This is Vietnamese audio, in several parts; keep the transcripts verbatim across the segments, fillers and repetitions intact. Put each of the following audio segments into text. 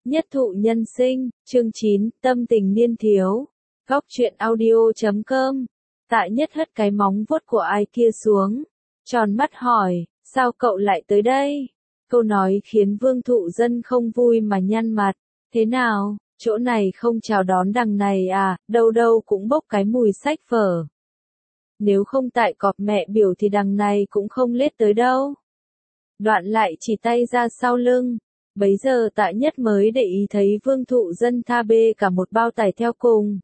Nhất thụ nhân sinh, chương chín, tâm tình niên thiếu. Góc truyện audio chấm com. Tạ Nhất hất cái móng vuốt của ai kia xuống. Tròn mắt hỏi, sao cậu lại tới đây? Câu nói khiến Vương Thụ Dân không vui mà nhăn mặt. Thế nào, chỗ này không chào đón đằng này à, đâu đâu cũng bốc cái mùi sách vở. Nếu không tại cọp mẹ biểu thì đằng này cũng không lết tới đâu. Đoạn lại chỉ tay ra sau lưng. Bấy giờ Tạ Nhất mới để ý thấy Vương Thụ Dân tha bê cả một bao tải theo cùng.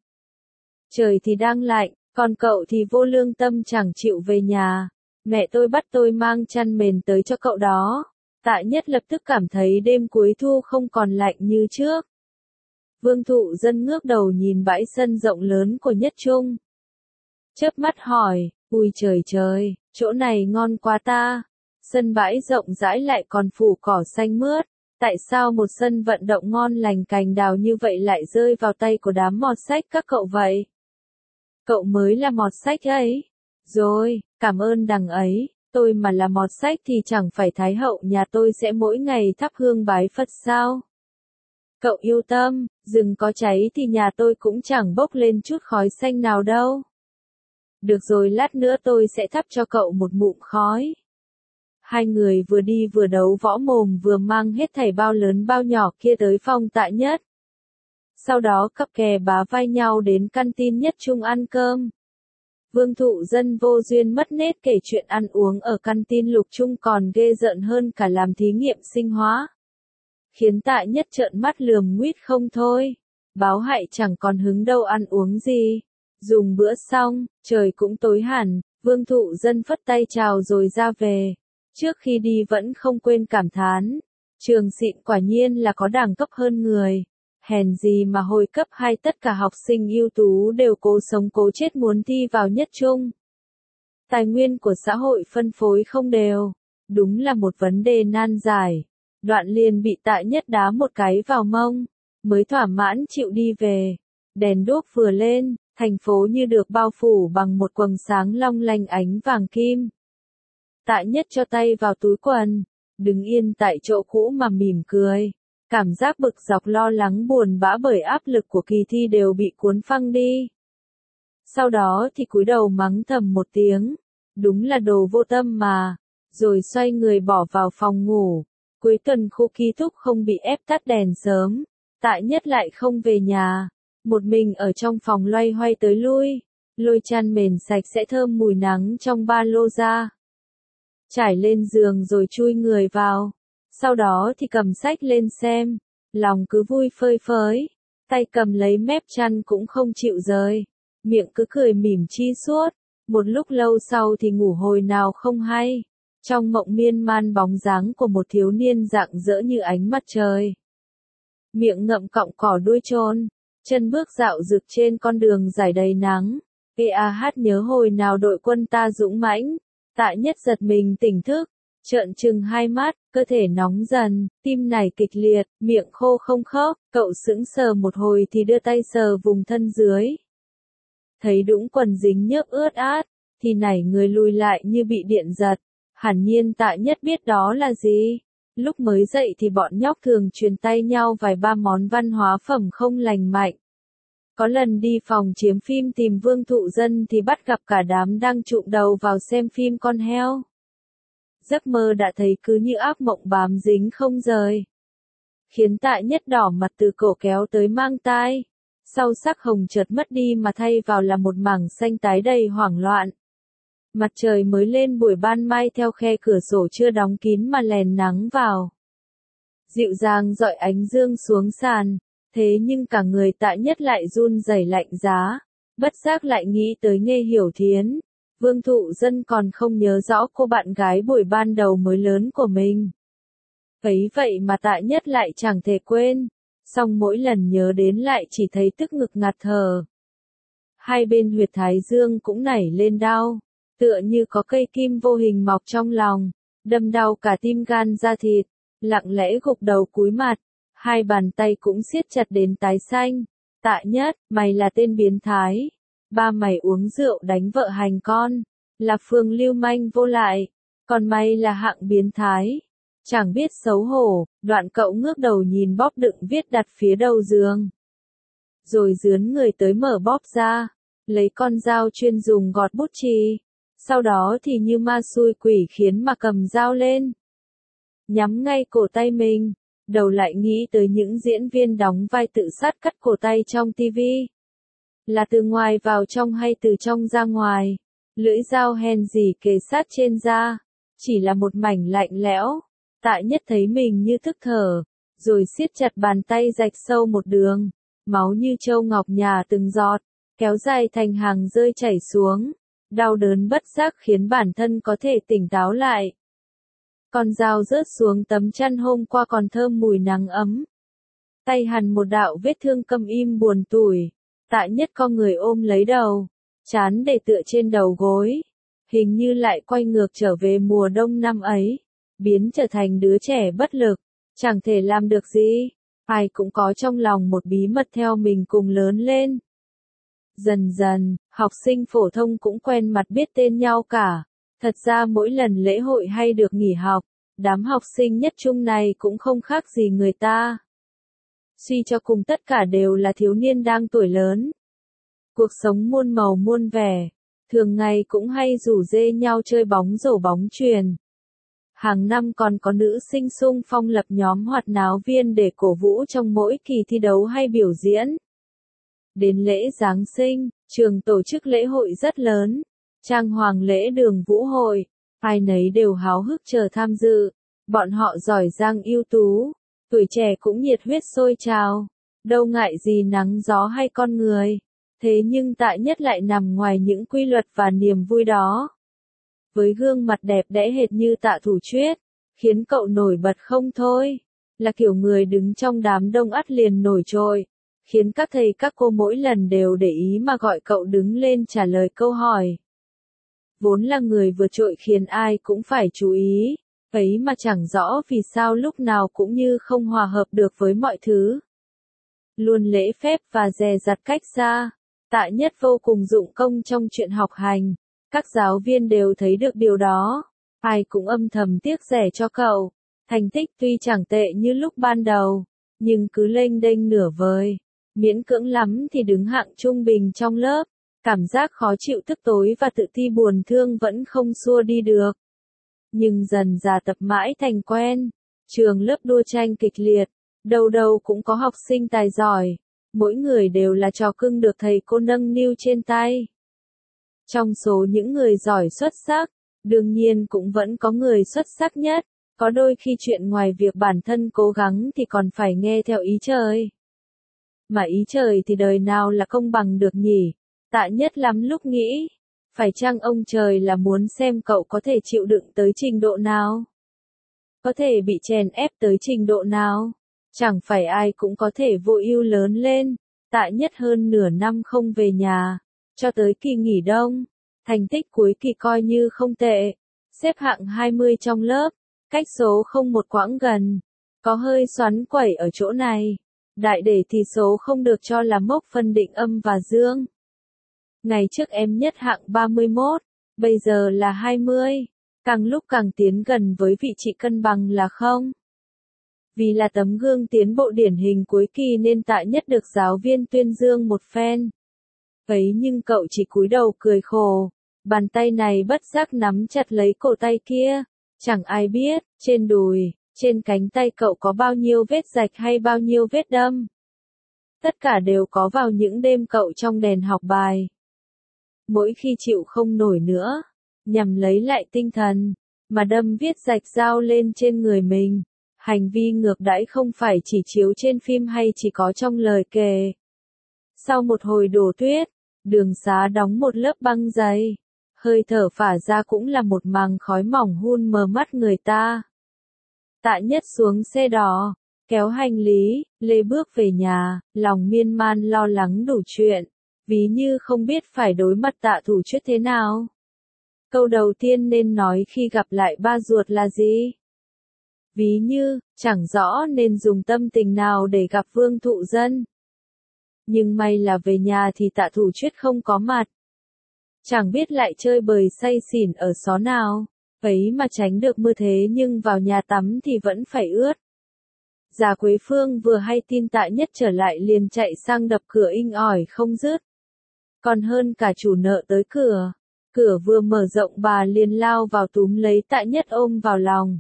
Trời thì đang lạnh, còn cậu thì vô lương tâm chẳng chịu về nhà. Mẹ tôi bắt tôi mang chăn mền tới cho cậu đó. Tạ Nhất lập tức cảm thấy đêm cuối thu không còn lạnh như trước. Vương Thụ Dân ngước đầu nhìn bãi sân rộng lớn của Nhất Trung. Chớp mắt hỏi, ui trời trời, chỗ này ngon quá ta. Sân bãi rộng rãi lại còn phủ cỏ xanh mướt. Tại sao một sân vận động ngon lành cành đào như vậy lại rơi vào tay của đám mọt sách các cậu vậy? Cậu mới là mọt sách ấy. Rồi, cảm ơn đằng ấy, tôi mà là mọt sách thì chẳng phải Thái hậu nhà tôi sẽ mỗi ngày thắp hương bái Phật sao? Cậu yêu tâm, rừng có cháy thì nhà tôi cũng chẳng bốc lên chút khói xanh nào đâu. Được rồi, lát nữa tôi sẽ thắp cho cậu một ngụm khói. Hai người vừa đi vừa đấu võ mồm vừa mang hết thảy bao lớn bao nhỏ kia tới phòng Tạ Nhất. Sau đó cặp kè bá vai nhau đến căn tin Nhất Trung ăn cơm. Vương Thụ Dân vô duyên mất nết kể chuyện ăn uống ở căn tin Lục Trung còn ghê rợn hơn cả làm thí nghiệm sinh hóa. Khiến Tạ Nhất trợn mắt lườm nguýt không thôi. Báo hại chẳng còn hứng đâu ăn uống gì. Dùng bữa xong, trời cũng tối hẳn, Vương Thụ Dân phất tay chào rồi ra về. Trước khi đi vẫn không quên cảm thán. Trường xịn quả nhiên là có đẳng cấp hơn người. Hèn gì mà hồi cấp hai tất cả học sinh ưu tú đều cố sống cố chết muốn thi vào Nhất Trung. Tài nguyên của xã hội phân phối không đều. Đúng là một vấn đề nan giải. Đoạn liền bị Tạ Nhất đá một cái vào mông. Mới thỏa mãn chịu đi về. Đèn đuốc vừa lên, thành phố như được bao phủ bằng một quầng sáng long lanh ánh vàng kim. Tạ Nhất cho tay vào túi quần, đứng yên tại chỗ cũ mà mỉm cười. Cảm giác bực dọc lo lắng buồn bã bởi áp lực của kỳ thi đều bị cuốn phăng đi. Sau đó thì cúi đầu mắng thầm một tiếng. Đúng là đồ vô tâm mà. Rồi xoay người bỏ vào phòng ngủ. Cuối tuần khu ký túc không bị ép tắt đèn sớm. Tạ Nhất lại không về nhà. Một mình ở trong phòng loay hoay tới lui. Lôi chăn mền sạch sẽ thơm mùi nắng trong ba lô ra. Trải lên giường rồi chui người vào. Sau đó thì cầm sách lên xem. Lòng cứ vui phơi phới. Tay cầm lấy mép chăn cũng không chịu rời. Miệng cứ cười mỉm chi suốt. Một lúc lâu sau thì ngủ hồi nào không hay. Trong mộng miên man bóng dáng của một thiếu niên rạng rỡ như ánh mặt trời. Miệng ngậm cọng cỏ đuôi trôn. Chân bước dạo rực trên con đường dài đầy nắng. Ê a hát nhớ hồi nào đội quân ta dũng mãnh. Tạ Nhất giật mình tỉnh thức, trợn trừng hai mắt, cơ thể nóng dần, tim nảy kịch liệt, miệng khô không khóc, cậu sững sờ một hồi thì đưa tay sờ vùng thân dưới. Thấy đũng quần dính nhớp ướt át, thì nảy người lùi lại như bị điện giật. Hẳn nhiên Tạ Nhất biết đó là gì. Lúc mới dậy thì bọn nhóc thường truyền tay nhau vài ba món văn hóa phẩm không lành mạnh. Có lần đi phòng chiếu phim tìm Vương Thụ Dân thì bắt gặp cả đám đang trụm đầu vào xem phim con heo. Giấc mơ đã thấy cứ như ác mộng bám dính không rời. Khiến Tạ Nhất đỏ mặt từ cổ kéo tới mang tai. Sau sắc hồng chợt mất đi mà thay vào là một mảng xanh tái đầy hoảng loạn. Mặt trời mới lên buổi ban mai theo khe cửa sổ chưa đóng kín mà lèn nắng vào. Dịu dàng rọi ánh dương xuống sàn. Thế nhưng cả người Tạ Nhất lại run rẩy lạnh giá, bất giác lại nghĩ tới Nghê Hiểu Thiến. Vương Thụ Dân còn không nhớ rõ cô bạn gái buổi ban đầu mới lớn của mình. Ấy vậy mà Tạ Nhất lại chẳng thể quên, song mỗi lần nhớ đến lại chỉ thấy tức ngực ngạt thở. Hai bên huyệt thái dương cũng nảy lên đau, tựa như có cây kim vô hình mọc trong lòng, đâm đau cả tim gan da thịt, lặng lẽ gục đầu cúi mặt. Hai bàn tay cũng siết chặt đến tái xanh. Tạ Nhất, mày là tên biến thái. Ba mày uống rượu đánh vợ hành con. Là phường lưu manh vô lại. Còn mày là hạng biến thái. Chẳng biết xấu hổ, đoạn cậu ngước đầu nhìn bóp đựng viết đặt phía đầu giường. Rồi dướn người tới mở bóp ra, lấy con dao chuyên dùng gọt bút chì. Sau đó thì như ma xui quỷ khiến mà cầm dao lên. Nhắm ngay cổ tay mình, đầu lại nghĩ tới những diễn viên đóng vai tự sát cắt cổ tay trong tivi. Là từ ngoài vào trong hay từ trong ra ngoài, lưỡi dao hèn gì kề sát trên da, chỉ là một mảnh lạnh lẽo. Tạ Nhất thấy mình như thức thở, rồi siết chặt bàn tay rạch sâu một đường, máu như châu ngọc nhả từng giọt, kéo dài thành hàng rơi chảy xuống. Đau đớn bất giác khiến bản thân có thể tỉnh táo lại. Con dao rớt xuống tấm chăn hôm qua còn thơm mùi nắng ấm. Tay hằn một đạo vết thương câm im buồn tủi. Tạ Nhất con người ôm lấy đầu, chán để tựa trên đầu gối. Hình như lại quay ngược trở về mùa đông năm ấy, biến trở thành đứa trẻ bất lực, chẳng thể làm được gì. Ai cũng có trong lòng một bí mật theo mình cùng lớn lên. Dần dần, học sinh phổ thông cũng quen mặt biết tên nhau cả. Thật ra mỗi lần lễ hội hay được nghỉ học, đám học sinh nhất trung này cũng không khác gì người ta. Suy cho cùng tất cả đều là thiếu niên đang tuổi lớn. Cuộc sống muôn màu muôn vẻ, thường ngày cũng hay rủ rê nhau chơi bóng rổ bóng chuyền. Hàng năm còn có nữ sinh xung phong lập nhóm hoạt náo viên để cổ vũ trong mỗi kỳ thi đấu hay biểu diễn. Đến lễ Giáng sinh, trường tổ chức lễ hội rất lớn, trang hoàng lễ đường vũ hội, ai nấy đều háo hức chờ tham dự. Bọn họ giỏi giang ưu tú, tuổi trẻ cũng nhiệt huyết sôi trào, đâu ngại gì nắng gió hay con người. Thế nhưng Tạ Nhất lại nằm ngoài những quy luật và niềm vui đó. Với gương mặt đẹp đẽ hệt như Tạ Thủ Chuyết, khiến cậu nổi bật không thôi, là kiểu người đứng trong đám đông ắt liền nổi trội, khiến các thầy các cô mỗi lần đều để ý mà gọi cậu đứng lên trả lời câu hỏi. Vốn là người vượt trội khiến ai cũng phải chú ý, ấy mà chẳng rõ vì sao lúc nào cũng như không hòa hợp được với mọi thứ. Luôn lễ phép và dè dặt cách xa, Tạ Nhất vô cùng dụng công trong chuyện học hành, các giáo viên đều thấy được điều đó, ai cũng âm thầm tiếc rẻ cho cậu. Thành tích tuy chẳng tệ như lúc ban đầu, nhưng cứ lênh đênh nửa vời, miễn cưỡng lắm thì đứng hạng trung bình trong lớp. Cảm giác khó chịu tức tối và tự ti buồn thương vẫn không xua đi được. Nhưng dần dà tập mãi thành quen, trường lớp đua tranh kịch liệt, đâu đâu cũng có học sinh tài giỏi, mỗi người đều là trò cưng được thầy cô nâng niu trên tay. Trong số những người giỏi xuất sắc, đương nhiên cũng vẫn có người xuất sắc nhất, có đôi khi chuyện ngoài việc bản thân cố gắng thì còn phải nghe theo ý trời. Mà ý trời thì đời nào là công bằng được nhỉ? Tạ Nhất lắm lúc nghĩ, phải chăng ông trời là muốn xem cậu có thể chịu đựng tới trình độ nào? Có thể bị chèn ép tới trình độ nào? Chẳng phải ai cũng có thể vô ưu lớn lên. Tạ Nhất hơn nửa năm không về nhà, cho tới kỳ nghỉ đông, thành tích cuối kỳ coi như không tệ, xếp hạng hai mươi trong lớp, cách số không một quãng gần, có hơi xoắn quẩy ở chỗ này. Đại để thì số không được cho là mốc phân định âm và dương. Ngày trước em nhất hạng ba mươi mốt, bây giờ là hai mươi, càng lúc càng tiến gần với vị trí cân bằng là không. Vì là tấm gương tiến bộ điển hình cuối kỳ nên Tạ Nhất được giáo viên tuyên dương một phen. Ấy nhưng cậu chỉ cúi đầu cười khổ, bàn tay này bất giác nắm chặt lấy cổ tay kia, chẳng ai biết, trên đùi, trên cánh tay cậu có bao nhiêu vết rạch hay bao nhiêu vết đâm. Tất cả đều có vào những đêm cậu trong đèn học bài. Mỗi khi chịu không nổi nữa, nhằm lấy lại tinh thần, mà đâm viết rạch dao lên trên người mình. Hành vi ngược đãi không phải chỉ chiếu trên phim hay chỉ có trong lời kể. Sau một hồi đổ tuyết, đường xá đóng một lớp băng dày, hơi thở phả ra cũng là một màng khói mỏng hun mờ mắt người ta. Tạ Nhất xuống xe đỏ, kéo hành lý, lê bước về nhà, lòng miên man lo lắng đủ chuyện, ví như không biết phải đối mặt Tạ Thủ Chuyết thế nào. Câu đầu tiên nên nói khi gặp lại ba ruột là gì? Ví như, chẳng rõ nên dùng tâm tình nào để gặp Vương Thụ Dân. Nhưng may là về nhà thì Tạ Thủ Chuyết không có mặt. Chẳng biết lại chơi bời say xỉn ở xó nào. ấy mà tránh được mưa thế nhưng vào nhà tắm thì vẫn phải ướt. Già Quế Phương vừa hay tin Tạ Nhất trở lại liền chạy sang đập cửa inh ỏi không dứt. Còn hơn cả chủ nợ tới cửa. Cửa vừa mở rộng bà liền lao vào túm lấy Tạ Nhất ôm vào lòng.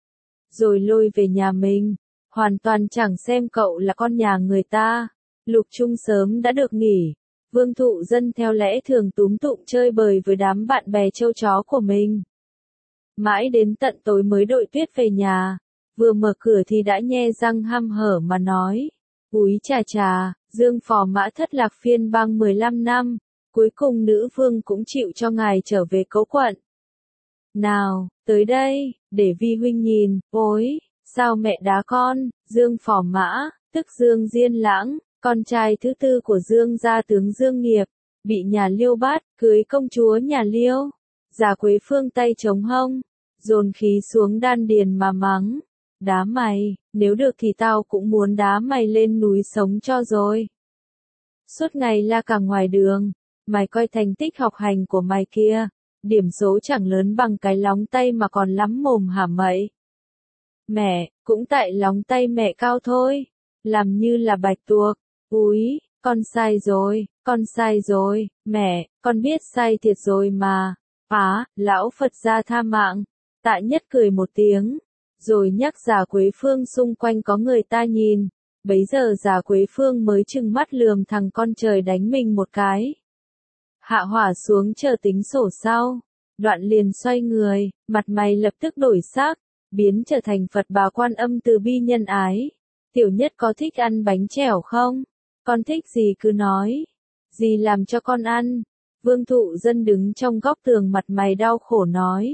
Rồi lôi về nhà mình, hoàn toàn chẳng xem cậu là con nhà người ta. Lục Trung sớm đã được nghỉ. Vương Thụ Dân theo lẽ thường túm tụm chơi bời với đám bạn bè trâu chó của mình. Mãi đến tận tối mới đội Tuyết về nhà. Vừa mở cửa thì đã nhe răng hăm hở mà nói. Úi chà chà, Dương Phò Mã thất lạc phiên bang mười lăm năm. Cuối cùng nữ vương cũng chịu cho ngài trở về cấu quận. Nào, tới đây, để vi huynh nhìn, ôi, sao mẹ đá con, Dương Phò Mã, tức Dương Diên Lãng, con trai thứ tư của Dương gia tướng Dương Nghiệp, bị nhà Liêu bắt, cưới công chúa nhà Liêu. Già Quế Phương tay chống hông, dồn khí xuống đan điền mà mắng. Đá mày, nếu được thì tao cũng muốn đá mày lên núi sống cho rồi. Suốt ngày la cả ngoài đường, mày coi thành tích học hành của mày kia, điểm số chẳng lớn bằng cái lóng tay mà còn lắm mồm hả mày. Mẹ, cũng tại lóng tay mẹ cao thôi, làm như là bạch tuộc, úi, con sai rồi, con sai rồi, mẹ, con biết sai thiệt rồi mà, á, lão Phật gia tha mạng. Tạ Nhất cười một tiếng, rồi nhắc Già Quế Phương xung quanh có người ta nhìn, bấy giờ Già Quế Phương mới trừng mắt lườm thằng con trời đánh mình một cái. Hạ hỏa xuống chờ tính sổ sau, đoạn liền xoay người, mặt mày lập tức đổi sắc, biến trở thành Phật Bà Quan Âm từ bi nhân ái. Tiểu Nhất có thích ăn bánh chèo không? Con thích gì cứ nói, dì làm cho con ăn. Vương Thụ Dân đứng trong góc tường mặt mày đau khổ nói.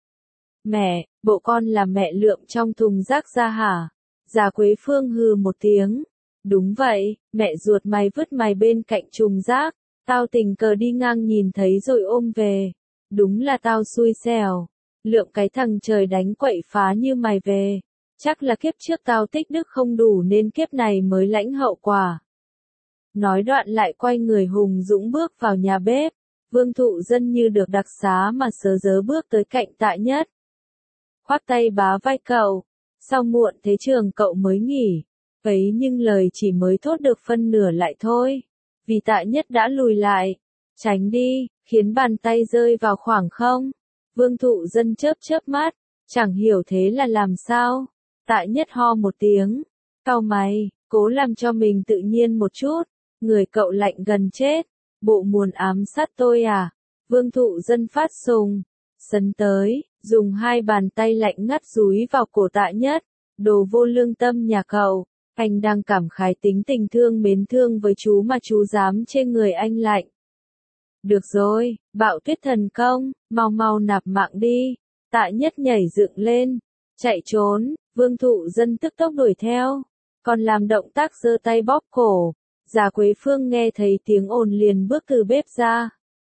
Mẹ, bộ con là mẹ lượm trong thùng rác ra hả? Già Quế Phương hừ một tiếng. Đúng vậy, mẹ ruột mày vứt mày bên cạnh thùng rác. Tao tình cờ đi ngang nhìn thấy rồi ôm về. Đúng là tao xui xẻo. Lượm cái thằng trời đánh quậy phá như mày về. Chắc là kiếp trước tao tích đức không đủ nên kiếp này mới lãnh hậu quả. Nói đoạn lại quay người hùng dũng bước vào nhà bếp. Vương Thụ Dân như được đặc xá mà sớ dớ bước tới cạnh Tạ Nhất. Khoác tay bá vai cậu. Sao muộn thế trường cậu mới nghỉ? Ấy nhưng lời chỉ mới thốt được phân nửa lại thôi. Vì Tạ Nhất đã lùi lại. Tránh đi, khiến bàn tay rơi vào khoảng không. Vương Thụ Dân chớp chớp mắt. Chẳng hiểu thế là làm sao. Tạ Nhất ho một tiếng. Cau mày, cố làm cho mình tự nhiên một chút. Người cậu lạnh gần chết. Bộ muốn ám sát tôi à? Vương Thụ Dân phát sùng. Sấn tới, dùng hai bàn tay lạnh ngắt dúi vào cổ Tạ Nhất. Đồ vô lương tâm nhà cậu. Anh đang cảm khái tính tình thương mến thương với chú mà chú dám chê người anh lạnh. Được rồi, Bạo Tuyết thần công, mau mau nạp mạng đi. Tạ Nhất nhảy dựng lên, chạy trốn. Vương Thụ Dân tức tốc đuổi theo, còn làm động tác giơ tay bóp cổ. Già Quế Phương nghe thấy tiếng ồn liền bước từ bếp ra.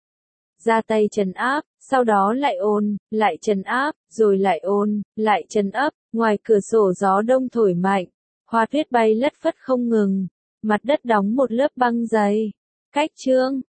Ra tay trấn áp, sau đó lại ồn, lại trấn áp, rồi lại ồn, lại trấn áp. Ngoài cửa sổ gió đông thổi mạnh, hoa tuyết bay lất phất không ngừng, mặt đất đóng một lớp băng dày. Cách chương